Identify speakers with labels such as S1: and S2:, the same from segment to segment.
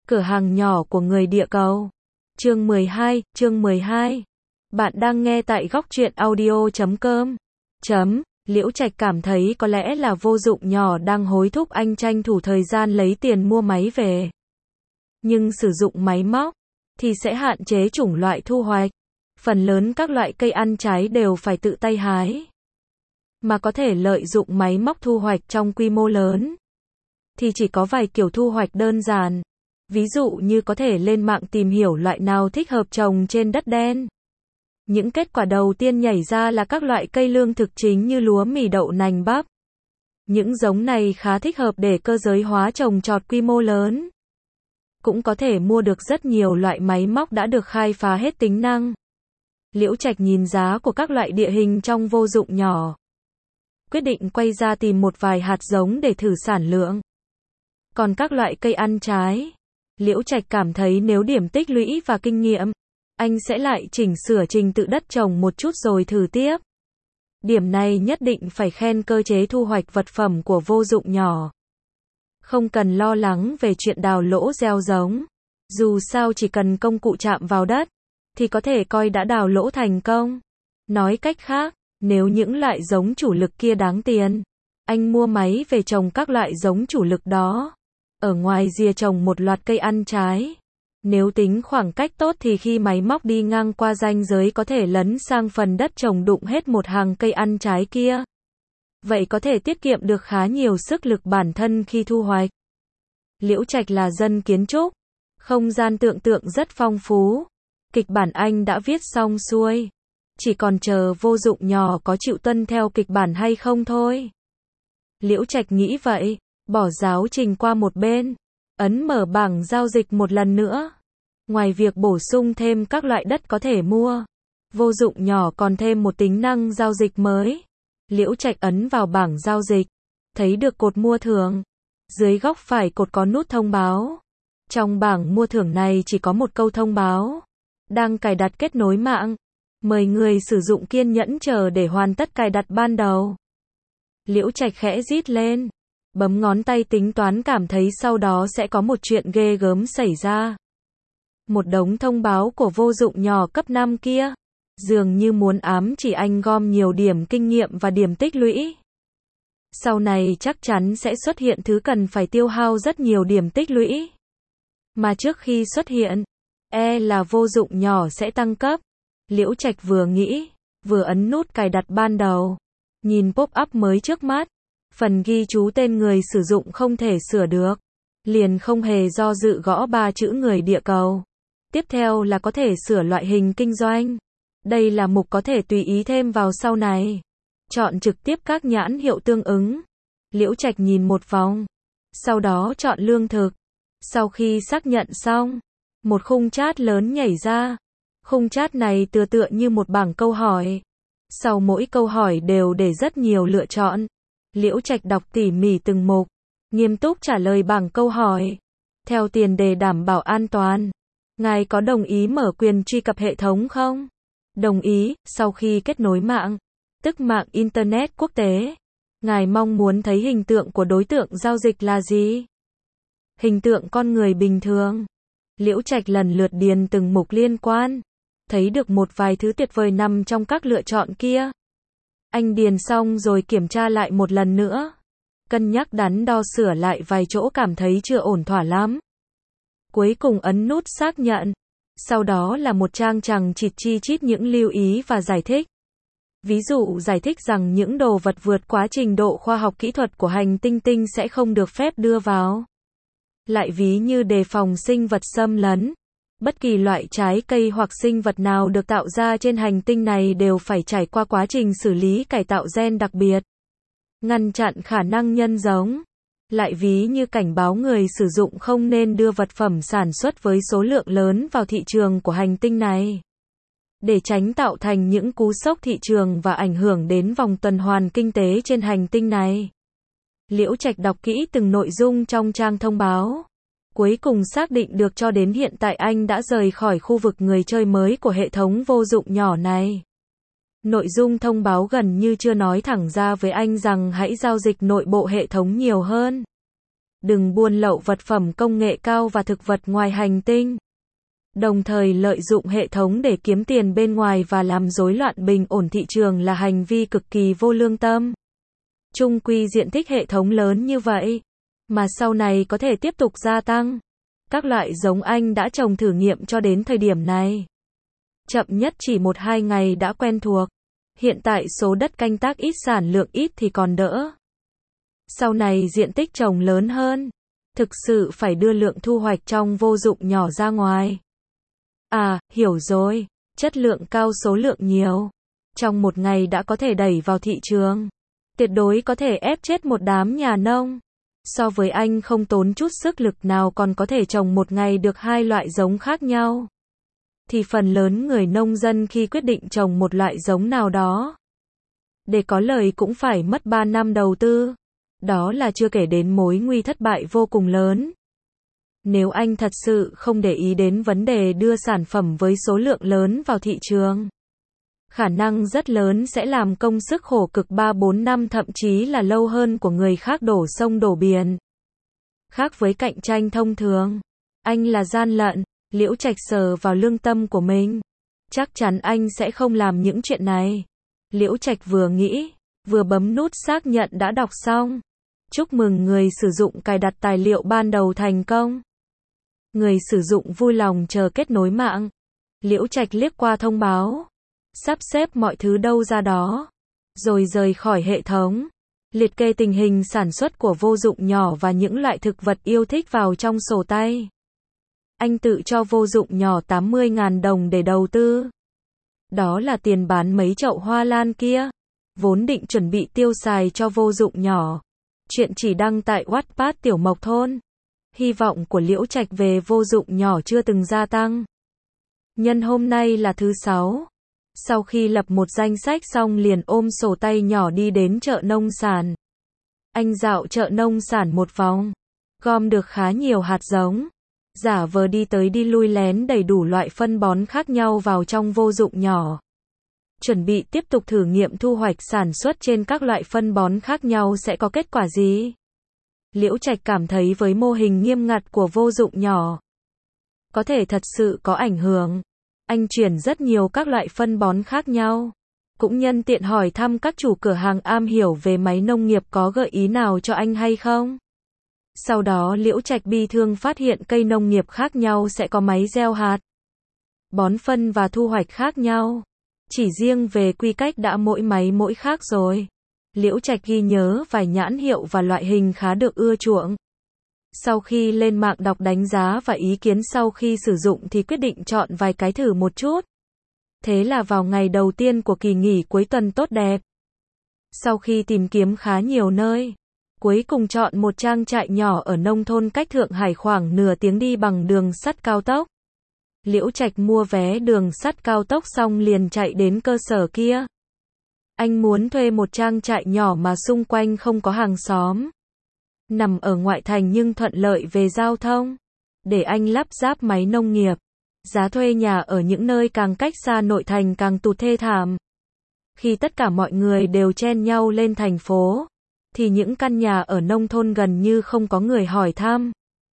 S1: Cửa hàng nhỏ của người địa cầu. Chương 12. Bạn đang nghe tại góc truyện audio.com. Liễu Trạch cảm thấy có lẽ là Vô Dụng nhỏ đang hối thúc anh tranh thủ thời gian lấy tiền mua máy về. Nhưng sử dụng máy móc thì sẽ hạn chế chủng loại thu hoạch. Phần lớn các loại cây ăn trái đều phải tự tay hái. Mà có thể lợi dụng máy móc thu hoạch trong quy mô lớn thì chỉ có vài kiểu thu hoạch đơn giản. Ví dụ như có thể lên mạng tìm hiểu loại nào thích hợp trồng trên đất đen. Những kết quả đầu tiên nhảy ra là các loại cây lương thực chính như lúa, mì, đậu nành, bắp. Những giống này khá thích hợp để cơ giới hóa trồng trọt quy mô lớn. Cũng có thể mua được rất nhiều loại máy móc đã được khai phá hết tính năng. Liễu Trạch nhìn giá của các loại địa hình trong Vô Dụng nhỏ. Quyết định quay ra tìm một vài hạt giống để thử sản lượng. Còn các loại cây ăn trái, Liễu Trạch cảm thấy nếu điểm tích lũy và kinh nghiệm, anh sẽ lại chỉnh sửa trình tự đất trồng một chút rồi thử tiếp. Điểm này nhất định phải khen cơ chế thu hoạch vật phẩm của Vô Dụng nhỏ. Không cần lo lắng về chuyện đào lỗ gieo giống. Dù sao chỉ cần công cụ chạm vào đất, thì có thể coi đã đào lỗ thành công. Nói cách khác, nếu những loại giống chủ lực kia đáng tiền, anh mua máy về trồng các loại giống chủ lực đó. Ở ngoài rìa trồng một loạt cây ăn trái. Nếu tính khoảng cách tốt thì khi máy móc đi ngang qua ranh giới có thể lấn sang phần đất trồng đụng hết một hàng cây ăn trái kia. Vậy có thể tiết kiệm được khá nhiều sức lực bản thân khi thu hoạch. Liễu Trạch là dân kiến trúc, không gian tưởng tượng rất phong phú. Kịch bản anh đã viết xong xuôi. Chỉ còn chờ Vô Dụng nhỏ có chịu tuân theo kịch bản hay không thôi. Liễu Trạch nghĩ vậy, bỏ giáo trình qua một bên, ấn mở bảng giao dịch một lần nữa. Ngoài việc bổ sung thêm các loại đất có thể mua, Vô Dụng nhỏ còn thêm một tính năng giao dịch mới. Liễu Trạch ấn vào bảng giao dịch, thấy được cột mua thưởng. Dưới góc phải cột có nút thông báo. Trong bảng mua thưởng này chỉ có một câu thông báo. Đang cài đặt kết nối mạng. Mời người sử dụng kiên nhẫn chờ để hoàn tất cài đặt ban đầu. Liễu Trạch khẽ rít lên. Bấm ngón tay tính toán cảm thấy sau đó sẽ có một chuyện ghê gớm xảy ra. Một đống thông báo của Vô Dụng nhỏ cấp 5 kia. Dường như muốn ám chỉ anh gom nhiều điểm kinh nghiệm và điểm tích lũy. Sau này chắc chắn sẽ xuất hiện thứ cần phải tiêu hao rất nhiều điểm tích lũy. Mà trước khi xuất hiện, là Vô Dụng nhỏ sẽ tăng cấp. Liễu Trạch vừa nghĩ, vừa ấn nút cài đặt ban đầu. Nhìn pop-up mới trước mắt. Phần ghi chú tên người sử dụng không thể sửa được. Liền không hề do dự gõ 3 chữ người địa cầu. Tiếp theo là có thể sửa loại hình kinh doanh. Đây là mục có thể tùy ý thêm vào sau này. Chọn trực tiếp các nhãn hiệu tương ứng. Liễu Trạch nhìn một vòng. Sau đó chọn lương thực. Sau khi xác nhận xong, một khung chat lớn nhảy ra. Khung chat này tựa như một bảng câu hỏi. Sau mỗi câu hỏi đều để rất nhiều lựa chọn. Liễu Trạch đọc tỉ mỉ từng mục, nghiêm túc trả lời bảng câu hỏi. Theo tiền đề đảm bảo an toàn. Ngài có đồng ý mở quyền truy cập hệ thống không? Đồng ý, sau khi kết nối mạng, tức mạng Internet quốc tế. Ngài mong muốn thấy hình tượng của đối tượng giao dịch là gì? Hình tượng con người bình thường. Liễu Trạch lần lượt điền từng mục liên quan. Thấy được một vài thứ tuyệt vời nằm trong các lựa chọn kia. Anh điền xong rồi kiểm tra lại một lần nữa. Cân nhắc đắn đo sửa lại vài chỗ cảm thấy chưa ổn thỏa lắm. Cuối cùng ấn nút xác nhận. Sau đó là một trang chằng chịt chi chít những lưu ý và giải thích. Ví dụ giải thích rằng những đồ vật vượt quá trình độ khoa học kỹ thuật của hành tinh tinh sẽ không được phép đưa vào. Lại ví như đề phòng sinh vật xâm lấn. Bất kỳ loại trái cây hoặc sinh vật nào được tạo ra trên hành tinh này đều phải trải qua quá trình xử lý cải tạo gen đặc biệt. Ngăn chặn khả năng nhân giống. Lại ví như cảnh báo người sử dụng không nên đưa vật phẩm sản xuất với số lượng lớn vào thị trường của hành tinh này. Để tránh tạo thành những cú sốc thị trường và ảnh hưởng đến vòng tuần hoàn kinh tế trên hành tinh này. Liễu Trạch đọc kỹ từng nội dung trong trang thông báo. Cuối cùng xác định được cho đến hiện tại anh đã rời khỏi khu vực người chơi mới của hệ thống Vô Dụng nhỏ này. Nội dung thông báo gần như chưa nói thẳng ra với anh rằng hãy giao dịch nội bộ hệ thống nhiều hơn. đừng buôn lậu vật phẩm công nghệ cao và thực vật ngoài hành tinh. Đồng thời lợi dụng hệ thống để kiếm tiền bên ngoài và làm rối loạn bình ổn thị trường là hành vi cực kỳ vô lương tâm. Chung quy diện tích hệ thống lớn như vậy, mà sau này có thể tiếp tục gia tăng. Các loại giống anh đã trồng thử nghiệm cho đến thời điểm này. Chậm nhất chỉ 1-2 ngày đã quen thuộc. Hiện tại số đất canh tác ít, sản lượng ít thì còn đỡ. Sau này diện tích trồng lớn hơn, thực sự phải đưa lượng thu hoạch trong vô dụng nhỏ ra ngoài. À, hiểu rồi, chất lượng cao số lượng nhiều. Trong một ngày đã có thể đẩy vào thị trường. Tuyệt đối có thể ép chết một đám nhà nông. So với anh không tốn chút sức lực nào còn có thể trồng một ngày được 2 loại giống khác nhau. Thì phần lớn người nông dân khi quyết định trồng một loại giống nào đó, để có lời cũng phải mất 3 năm đầu tư. Đó là chưa kể đến mối nguy thất bại vô cùng lớn. Nếu anh thật sự không để ý đến vấn đề đưa sản phẩm với số lượng lớn vào thị trường, khả năng rất lớn sẽ làm công sức khổ cực 3-4 năm thậm chí là lâu hơn của người khác đổ sông đổ biển. Khác với cạnh tranh thông thường, anh là gian lận. Liễu Trạch sờ vào lương tâm của mình. Chắc chắn anh sẽ không làm những chuyện này. Liễu Trạch vừa nghĩ, vừa bấm nút xác nhận đã đọc xong. Chúc mừng người sử dụng cài đặt tài liệu ban đầu thành công. Người sử dụng vui lòng chờ kết nối mạng. Liễu Trạch liếc qua thông báo, sắp xếp mọi thứ đâu ra đó, rồi rời khỏi hệ thống. Liệt kê tình hình sản xuất của vô dụng nhỏ và những loại thực vật yêu thích vào trong sổ tay. Anh tự cho vô dụng nhỏ 80.000 đồng để đầu tư. Đó là tiền bán mấy chậu hoa lan kia. Vốn định chuẩn bị tiêu xài cho vô dụng nhỏ. Chuyện chỉ đăng tại Wattpad Tiểu Mộc Thôn. Hy vọng của Liễu Trạch về vô dụng nhỏ chưa từng gia tăng. Nhân hôm nay là thứ 6. Sau khi lập một danh sách xong liền ôm sổ tay nhỏ đi đến chợ nông sản. Anh dạo chợ nông sản một vòng, gom được khá nhiều hạt giống. Giả vờ đi tới đi lui lén đầy đủ loại phân bón khác nhau vào trong vô dụng nhỏ. Chuẩn bị tiếp tục thử nghiệm thu hoạch sản xuất trên các loại phân bón khác nhau sẽ có kết quả gì. Liễu Trạch cảm thấy với mô hình nghiêm ngặt của vô dụng nhỏ, có thể thật sự có ảnh hưởng. Anh chuyển rất nhiều các loại phân bón khác nhau. Cũng nhân tiện hỏi thăm các chủ cửa hàng am hiểu về máy nông nghiệp có gợi ý nào cho anh hay không. Sau đó Liễu Trạch bi thương phát hiện cây nông nghiệp khác nhau sẽ có máy gieo hạt, bón phân và thu hoạch khác nhau. Chỉ riêng về quy cách đã mỗi máy mỗi khác rồi. Liễu Trạch ghi nhớ vài nhãn hiệu và loại hình khá được ưa chuộng. Sau khi lên mạng đọc đánh giá và ý kiến sau khi sử dụng thì quyết định chọn vài cái thử một chút. Thế là vào ngày đầu tiên của kỳ nghỉ cuối tuần tốt đẹp, sau khi tìm kiếm khá nhiều nơi, cuối cùng chọn một trang trại nhỏ ở nông thôn cách Thượng Hải khoảng nửa tiếng đi bằng đường sắt cao tốc. Liễu Trạch mua vé đường sắt cao tốc xong liền chạy đến cơ sở kia. Anh muốn thuê một trang trại nhỏ mà xung quanh không có hàng xóm, nằm ở ngoại thành nhưng thuận lợi về giao thông, để anh lắp ráp máy nông nghiệp. Giá thuê nhà ở những nơi càng cách xa nội thành càng tụt thê thảm. Khi tất cả mọi người đều chen nhau lên thành phố, thì những căn nhà ở nông thôn gần như không có người hỏi thăm.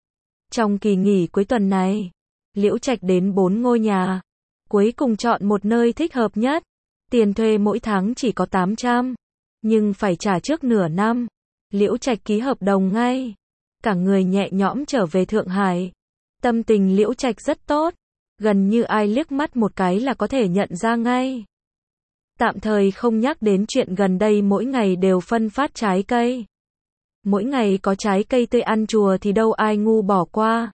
S1: Trong kỳ nghỉ cuối tuần này, Liễu Trạch đến 4 ngôi nhà, cuối cùng chọn một nơi thích hợp nhất. Tiền thuê mỗi tháng chỉ có 800, nhưng phải trả trước nửa năm. Liễu Trạch ký hợp đồng ngay. Cả người nhẹ nhõm trở về Thượng Hải. Tâm tình Liễu Trạch rất tốt, gần như ai liếc mắt một cái là có thể nhận ra ngay. Tạm thời không nhắc đến chuyện gần đây mỗi ngày đều phân phát trái cây. Mỗi ngày có trái cây tươi ăn chùa thì đâu ai ngu bỏ qua.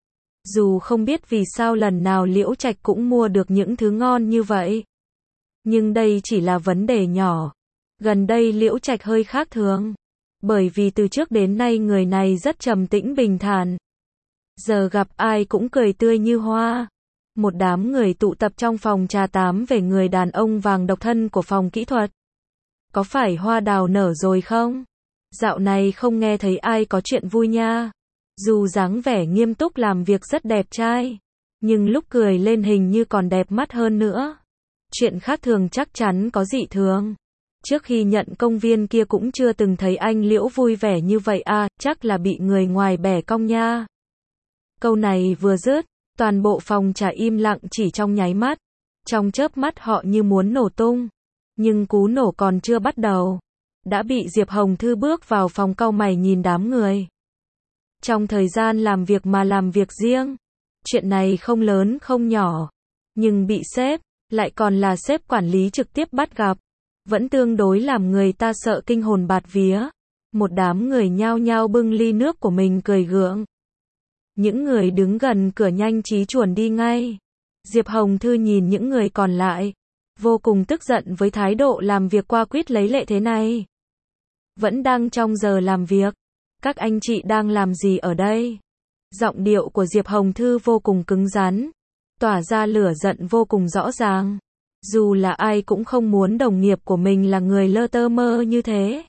S1: Dù không biết vì sao lần nào Liễu Trạch cũng mua được những thứ ngon như vậy. Nhưng đây chỉ là vấn đề nhỏ. Gần đây Liễu Trạch hơi khác thường. Bởi vì từ trước đến nay người này rất trầm tĩnh bình thản. Giờ gặp ai cũng cười tươi như hoa. Một đám người tụ tập trong phòng trà tám về người đàn ông vàng độc thân của phòng kỹ thuật. Có phải hoa đào nở rồi không? Dạo này không nghe thấy ai có chuyện vui nha. Dù dáng vẻ nghiêm túc làm việc rất đẹp trai, nhưng lúc cười lên hình như còn đẹp mắt hơn nữa. Chuyện khác thường chắc chắn có dị thường. Trước khi nhận công viên kia cũng chưa từng thấy anh Liễu vui vẻ như vậy à, chắc là bị người ngoài bẻ cong nha. Câu này vừa dứt, toàn bộ phòng trà im lặng chỉ trong nháy mắt. Trong chớp mắt họ như muốn nổ tung. Nhưng cú nổ còn chưa bắt đầu. Đã bị Diệp Hồng Thư bước vào phòng cau mày nhìn đám người. Trong thời gian làm việc mà làm việc riêng. Chuyện này không lớn không nhỏ. Nhưng bị sếp, lại còn là sếp quản lý trực tiếp bắt gặp. Vẫn tương đối làm người ta sợ kinh hồn bạt vía. Một đám người nhao nhao bưng ly nước của mình cười gượng. Những người đứng gần cửa nhanh trí chuồn đi ngay. Diệp Hồng Thư nhìn những người còn lại. Vô cùng tức giận với thái độ làm việc qua quýt lấy lệ thế này. Vẫn đang trong giờ làm việc. Các anh chị đang làm gì ở đây? Giọng điệu của Diệp Hồng Thư vô cùng cứng rắn. Tỏa ra lửa giận vô cùng rõ ràng. Dù là ai cũng không muốn đồng nghiệp của mình là người lơ tơ mơ như thế.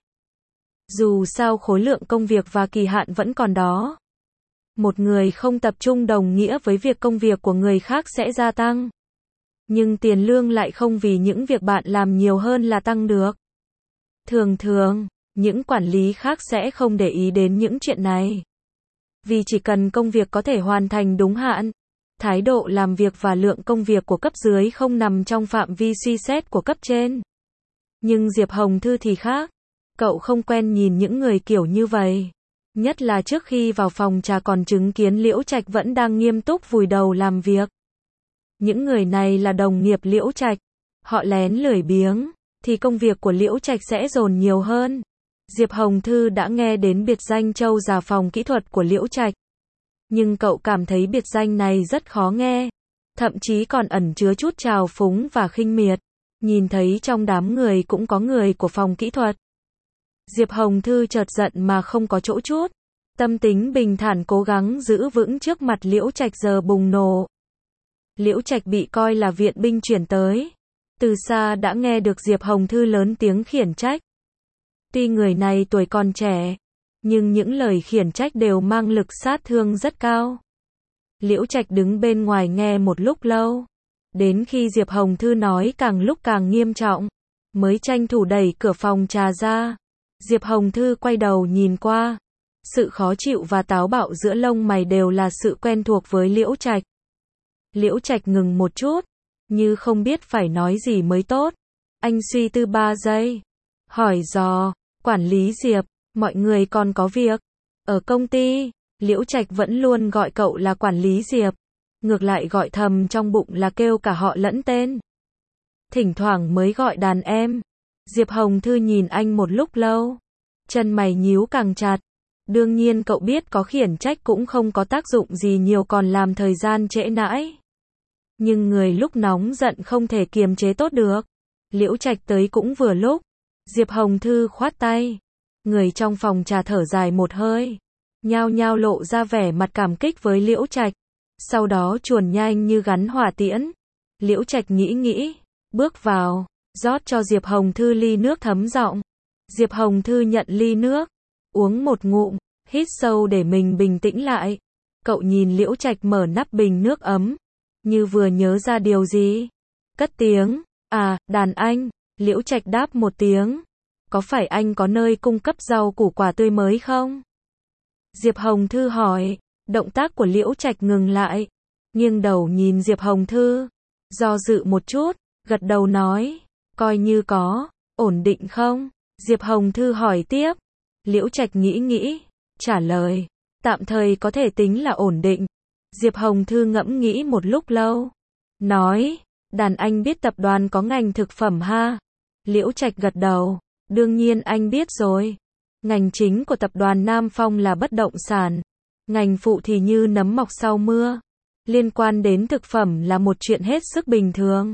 S1: Dù sao khối lượng công việc và kỳ hạn vẫn còn đó. Một người không tập trung đồng nghĩa với việc công việc của người khác sẽ gia tăng. Nhưng tiền lương lại không vì những việc bạn làm nhiều hơn là tăng được. Thường thường, những quản lý khác sẽ không để ý đến những chuyện này. Vì chỉ cần công việc có thể hoàn thành đúng hạn, thái độ làm việc và lượng công việc của cấp dưới không nằm trong phạm vi suy xét của cấp trên. Nhưng Diệp Hồng Thư thì khác. Cậu không quen nhìn những người kiểu như vậy. Nhất là trước khi vào phòng trà còn chứng kiến Liễu Trạch vẫn đang nghiêm túc vùi đầu làm việc. Những người này là đồng nghiệp Liễu Trạch. Họ lén lười biếng, thì công việc của Liễu Trạch sẽ dồn nhiều hơn. Diệp Hồng Thư đã nghe đến biệt danh Châu già phòng kỹ thuật của Liễu Trạch. Nhưng cậu cảm thấy biệt danh này rất khó nghe. Thậm chí còn ẩn chứa chút trào phúng và khinh miệt. Nhìn thấy trong đám người cũng có người của phòng kỹ thuật. Diệp Hồng Thư chợt giận mà không có chỗ chút. Tâm tính bình thản cố gắng giữ vững trước mặt Liễu Trạch giờ bùng nổ. Liễu Trạch bị coi là viện binh chuyển tới. Từ xa đã nghe được Diệp Hồng Thư lớn tiếng khiển trách. Tuy người này tuổi còn trẻ, nhưng những lời khiển trách đều mang lực sát thương rất cao. Liễu Trạch đứng bên ngoài nghe một lúc lâu. Đến khi Diệp Hồng Thư nói càng lúc càng nghiêm trọng, mới tranh thủ đẩy cửa phòng trà ra. Diệp Hồng Thư quay đầu nhìn qua. Sự khó chịu và táo bạo giữa lông mày đều là sự quen thuộc với Liễu Trạch. Liễu Trạch ngừng một chút, như không biết phải nói gì mới tốt. Anh suy tư 3 giây. Hỏi dò, quản lý Diệp, mọi người còn có việc. Ở công ty, Liễu Trạch vẫn luôn gọi cậu là quản lý Diệp. Ngược lại gọi thầm trong bụng là kêu cả họ lẫn tên. Thỉnh thoảng mới gọi đàn em. Diệp Hồng Thư nhìn anh một lúc lâu. Chân mày nhíu càng chặt. Đương nhiên cậu biết có khiển trách cũng không có tác dụng gì nhiều còn làm thời gian trễ nãi. Nhưng người lúc nóng giận không thể kiềm chế tốt được. Liễu Trạch tới cũng vừa lúc. Diệp Hồng Thư khoát tay. Người trong phòng trà thở dài một hơi. Nhao nhao lộ ra vẻ mặt cảm kích với Liễu Trạch. Sau đó chuồn nhanh như gắn hỏa tiễn. Liễu Trạch nghĩ, bước vào, rót cho Diệp Hồng Thư ly nước thấm giọng. Diệp Hồng Thư nhận ly nước, uống một ngụm, hít sâu để mình bình tĩnh lại. Cậu nhìn Liễu Trạch mở nắp bình nước ấm, như vừa nhớ ra điều gì. Cất tiếng, à, đàn anh. Liễu Trạch đáp một tiếng. Có phải anh có nơi cung cấp rau củ quả tươi mới không? Diệp Hồng Thư hỏi. Động tác của Liễu Trạch ngừng lại. Nghiêng đầu nhìn Diệp Hồng Thư. Do dự một chút, gật đầu nói. Coi như có, ổn định không? Diệp Hồng Thư hỏi tiếp. Liễu Trạch nghĩ, trả lời. Tạm thời có thể tính là ổn định. Diệp Hồng Thư ngẫm nghĩ một lúc lâu. Nói, đàn anh biết tập đoàn có ngành thực phẩm ha? Liễu Trạch gật đầu. Đương nhiên anh biết rồi. Ngành chính của tập đoàn Nam Phong là bất động sản. Ngành phụ thì như nấm mọc sau mưa. Liên quan đến thực phẩm là một chuyện hết sức bình thường.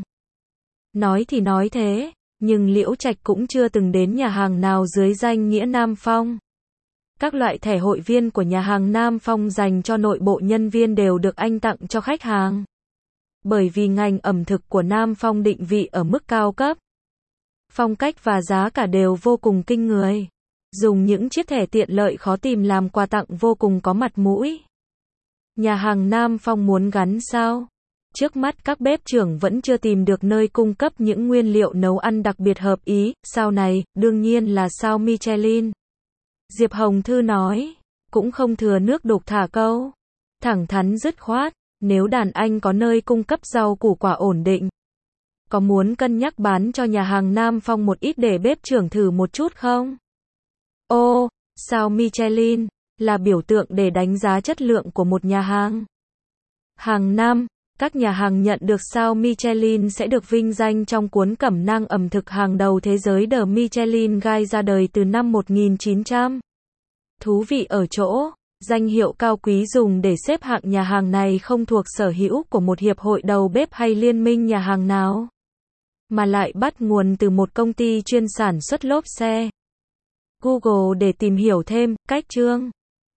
S1: Nói thì nói thế, nhưng Liễu Trạch cũng chưa từng đến nhà hàng nào dưới danh nghĩa Nam Phong. Các loại thẻ hội viên của nhà hàng Nam Phong dành cho nội bộ nhân viên đều được anh tặng cho khách hàng. Bởi vì ngành ẩm thực của Nam Phong định vị ở mức cao cấp. Phong cách và giá cả đều vô cùng kinh người. Dùng những chiếc thẻ tiện lợi khó tìm làm quà tặng vô cùng có mặt mũi. Nhà hàng Nam Phong muốn gắn sao? Trước mắt các bếp trưởng vẫn chưa tìm được nơi cung cấp những nguyên liệu nấu ăn đặc biệt hợp ý, sao này, đương nhiên là sao Michelin. Diệp Hồng Thư nói, cũng không thừa nước đục thả câu. Thẳng thắn dứt khoát, nếu đàn anh có nơi cung cấp rau củ quả ổn định, có muốn cân nhắc bán cho nhà hàng Nam Phong một ít để bếp trưởng thử một chút không? Ô, sao Michelin là biểu tượng để đánh giá chất lượng của một nhà hàng. Hàng năm, các nhà hàng nhận được sao Michelin sẽ được vinh danh trong cuốn cẩm nang ẩm thực hàng đầu thế giới The Michelin Guide ra đời từ năm 1900. Thú vị ở chỗ, danh hiệu cao quý dùng để xếp hạng nhà hàng này không thuộc sở hữu của một hiệp hội đầu bếp hay liên minh nhà hàng nào, mà lại bắt nguồn từ một công ty chuyên sản xuất lốp xe. Google để tìm hiểu thêm, cách chương